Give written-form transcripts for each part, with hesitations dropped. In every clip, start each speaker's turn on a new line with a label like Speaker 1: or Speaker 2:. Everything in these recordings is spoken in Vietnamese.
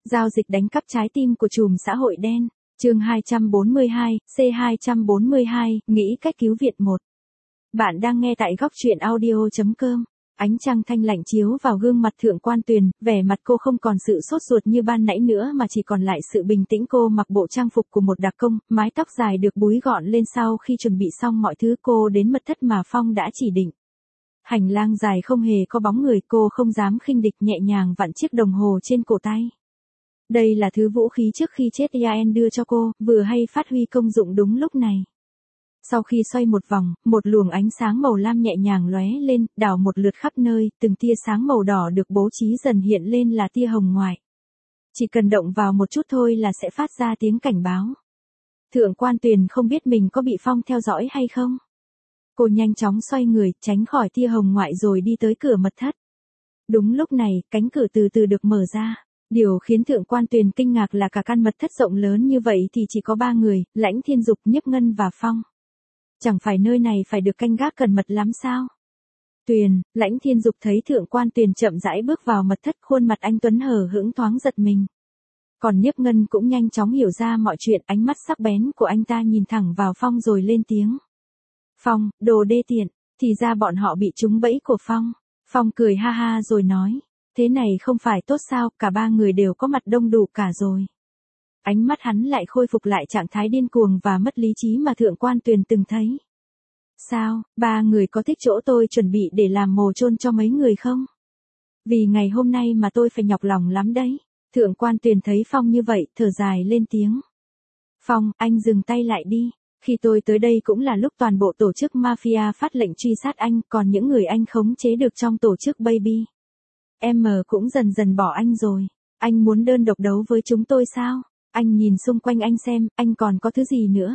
Speaker 1: Giao dịch đánh cắp trái tim của trùm xã hội đen. Chương 242, C242, nghĩ cách cứu Việt 1. Bạn đang nghe tại góc truyện audio.com. Ánh trăng thanh lạnh chiếu vào gương mặt Thượng Quan Tuyền, vẻ mặt cô không còn sự sốt ruột như ban nãy nữa mà chỉ còn lại sự bình tĩnh. Cô mặc bộ trang phục của một đặc công, mái tóc dài được búi gọn lên. Sau khi chuẩn bị xong mọi thứ, cô đến mật thất mà Phong đã chỉ định. Hành lang dài không hề có bóng người, cô không dám khinh địch, nhẹ nhàng vặn chiếc đồng hồ trên cổ tay. Đây là thứ vũ khí trước khi chết Ian đưa cho cô, vừa hay phát huy công dụng đúng lúc này. Sau khi xoay một vòng, một luồng ánh sáng màu lam nhẹ nhàng lóe lên, đảo một lượt khắp nơi, từng tia sáng màu đỏ được bố trí dần hiện lên là tia hồng ngoại. Chỉ cần động vào một chút thôi là sẽ phát ra tiếng cảnh báo. Thượng Quan Tuyền không biết mình có bị Phong theo dõi hay không. Cô nhanh chóng xoay người, tránh khỏi tia hồng ngoại rồi đi tới cửa mật thất. Đúng lúc này, cánh cửa từ từ được mở ra. Điều khiến Thượng Quan Tuyền kinh ngạc là cả căn mật thất rộng lớn như vậy thì chỉ có 3 người, Lãnh Thiên Dục, Nhiếp Ngân và Phong. Chẳng phải nơi này phải được canh gác cẩn mật lắm sao? Tuyền, Lãnh Thiên Dục thấy Thượng Quan Tuyền chậm rãi bước vào mật thất, khuôn mặt anh tuấn hờ hững thoáng giật mình. Còn Nhiếp Ngân cũng nhanh chóng hiểu ra mọi chuyện, ánh mắt sắc bén của anh ta nhìn thẳng vào Phong rồi lên tiếng. Phong, đồ đê tiện, thì ra bọn họ bị trúng bẫy của Phong. Phong cười ha ha rồi nói. Thế này không phải tốt sao, cả 3 người đều có mặt đông đủ cả rồi. Ánh mắt hắn lại khôi phục lại trạng thái điên cuồng và mất lý trí mà Thượng Quan Tuyền từng thấy. Sao, 3 người có thích chỗ tôi chuẩn bị để làm mồ chôn cho mấy người không? Vì ngày hôm nay mà tôi phải nhọc lòng lắm đấy. Thượng Quan Tuyền thấy Phong như vậy, thở dài lên tiếng. Phong, anh dừng tay lại đi. Khi tôi tới đây cũng là lúc toàn bộ tổ chức Mafia phát lệnh truy sát anh, còn những người anh khống chế được trong tổ chức Baby M cũng dần dần bỏ anh rồi. Anh muốn đơn độc đấu với chúng tôi sao? Anh nhìn xung quanh anh xem, anh còn có thứ gì nữa?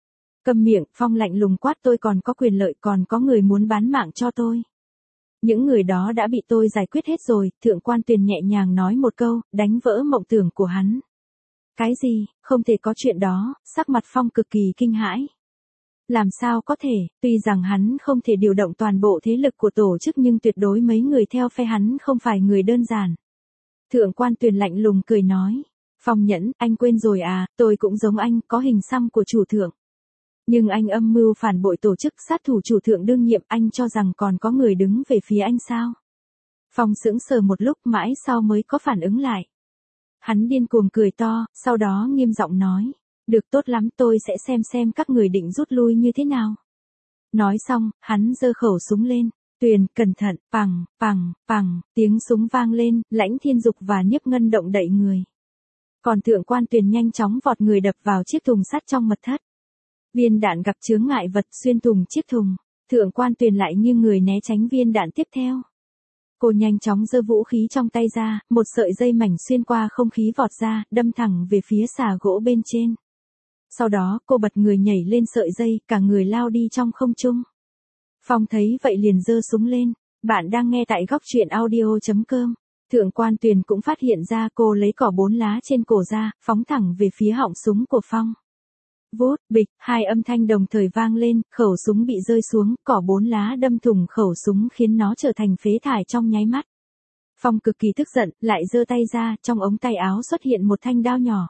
Speaker 1: Câm miệng, Phong lạnh lùng quát, tôi còn có quyền lợi, còn có người muốn bán mạng cho tôi. Những người đó đã bị tôi giải quyết hết rồi, Thượng Quan Tuyền nhẹ nhàng nói một câu, đánh vỡ mộng tưởng của hắn. Cái gì, không thể có chuyện đó, sắc mặt Phong cực kỳ kinh hãi. Làm sao có thể, tuy rằng hắn không thể điều động toàn bộ thế lực của tổ chức nhưng tuyệt đối mấy người theo phe hắn không phải người đơn giản. Thượng Quan Tuyền lạnh lùng cười nói. Phong Nhẫn, anh quên rồi à, tôi cũng giống anh, có hình xăm của chủ thượng. Nhưng anh âm mưu phản bội tổ chức sát thủ chủ thượng đương nhiệm, anh cho rằng còn có người đứng về phía anh sao? Phong sững sờ một lúc mãi sau mới có phản ứng lại. Hắn điên cuồng cười to, sau đó nghiêm giọng nói. Được, tốt lắm, tôi sẽ xem các người định rút lui như thế nào. Nói xong, hắn giơ khẩu súng lên. Tuyền, cẩn thận, pằng, pằng, pằng, tiếng súng vang lên, Lãnh Thiên Dục và Nhiếp Ngân động đậy người. Còn Thượng Quan Tuyền nhanh chóng vọt người đập vào chiếc thùng sắt trong mật thất. Viên đạn gặp chướng ngại vật xuyên thủng chiếc thùng. Thượng Quan Tuyền lại nghiêng người né tránh viên đạn tiếp theo. Cô nhanh chóng giơ vũ khí trong tay ra, một sợi dây mảnh xuyên qua không khí vọt ra, đâm thẳng về phía xà gỗ bên trên. Sau đó, cô bật người nhảy lên sợi dây, cả người lao đi trong không trung. Phong thấy vậy liền giơ súng lên. Bạn đang nghe tại góc truyện audio.com. Thượng Quan Tuyền cũng phát hiện ra, cô lấy cỏ 4 lá trên cổ ra, phóng thẳng về phía họng súng của Phong. Vút, bịch, 2 âm thanh đồng thời vang lên, khẩu súng bị rơi xuống, cỏ 4 lá đâm thủng khẩu súng khiến nó trở thành phế thải trong nháy mắt. Phong cực kỳ tức giận, lại giơ tay ra, trong ống tay áo xuất hiện một thanh đao nhỏ.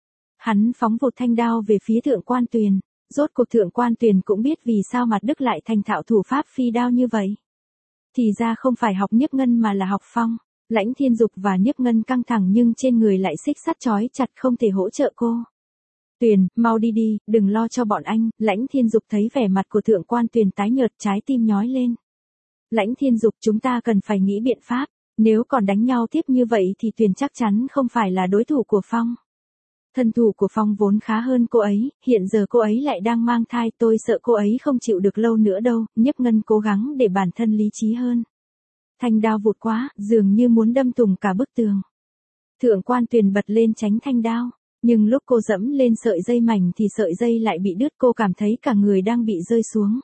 Speaker 1: Hắn phóng vụt thanh đao về phía Thượng Quan Tuyền. Rốt cuộc Thượng Quan Tuyền cũng biết vì sao Mạt Đức lại thành thạo thủ pháp phi đao như vậy. Thì ra không phải học Nhiếp Ngân mà là học Phong. Lãnh Thiên Dục và Nhiếp Ngân căng thẳng nhưng trên người lại xích sắt trói chặt, không thể hỗ trợ cô. Tuyền, mau đi đi, đừng lo cho bọn anh. Lãnh Thiên Dục thấy vẻ mặt của Thượng Quan Tuyền tái nhợt, trái tim nhói lên. Lãnh Thiên Dục, chúng ta cần phải nghĩ biện pháp. Nếu còn đánh nhau tiếp như vậy thì Tuyền chắc chắn không phải là đối thủ của Phong. Thân thủ của Phong vốn khá hơn cô ấy, hiện giờ cô ấy lại đang mang thai, tôi sợ cô ấy không chịu được lâu nữa đâu. Nhiếp Ngân cố gắng để bản thân lý trí hơn. Thanh đao vụt quá, dường như muốn đâm thủng cả bức tường. Thượng Quan Tuyền bật lên tránh thanh đao, nhưng lúc cô dẫm lên sợi dây mảnh thì sợi dây lại bị đứt, cô cảm thấy cả người đang bị rơi xuống.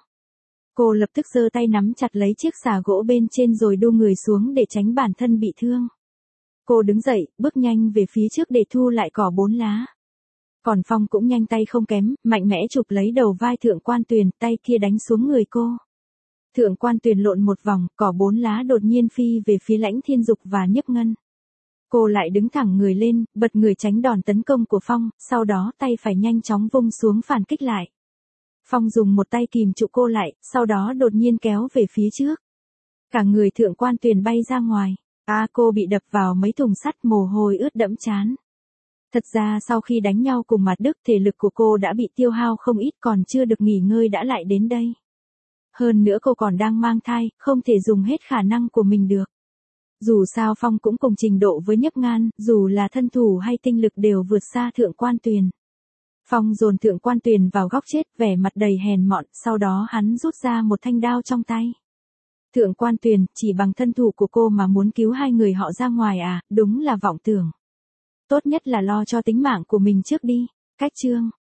Speaker 1: Cô lập tức giơ tay nắm chặt lấy chiếc xà gỗ bên trên rồi đu người xuống để tránh bản thân bị thương. Cô đứng dậy, bước nhanh về phía trước để thu lại cỏ 4 lá. Còn Phong cũng nhanh tay không kém, mạnh mẽ chụp lấy đầu vai Thượng Quan Tuyền, tay kia đánh xuống người cô. Thượng Quan Tuyền lộn một vòng, cỏ 4 lá đột nhiên phi về phía Lãnh Thiên Dục và Nhiếp Ngân. Cô lại đứng thẳng người lên, bật người tránh đòn tấn công của Phong, sau đó tay phải nhanh chóng vung xuống phản kích lại. Phong dùng một tay kìm trụ cô lại, sau đó đột nhiên kéo về phía trước. Cả người Thượng Quan Tuyền bay ra ngoài. Cô bị đập vào mấy thùng sắt, mồ hôi ướt đẫm trán. Thật ra sau khi đánh nhau cùng Mạt Đức, thể lực của cô đã bị tiêu hao không ít, còn chưa được nghỉ ngơi đã lại đến đây. Hơn nữa cô còn đang mang thai, không thể dùng hết khả năng của mình được. Dù sao Phong cũng cùng trình độ với Nhấp Ngan, dù là thân thủ hay tinh lực đều vượt xa Thượng Quan Tuyền. Phong dồn Thượng Quan Tuyền vào góc chết, vẻ mặt đầy hèn mọn, sau đó hắn rút ra một thanh đao trong tay. Thượng Quan Tuyền, chỉ bằng thân thủ của cô mà muốn cứu hai người họ ra ngoài à, đúng là vọng tưởng. Tốt nhất là lo cho tính mạng của mình trước đi. Cách chương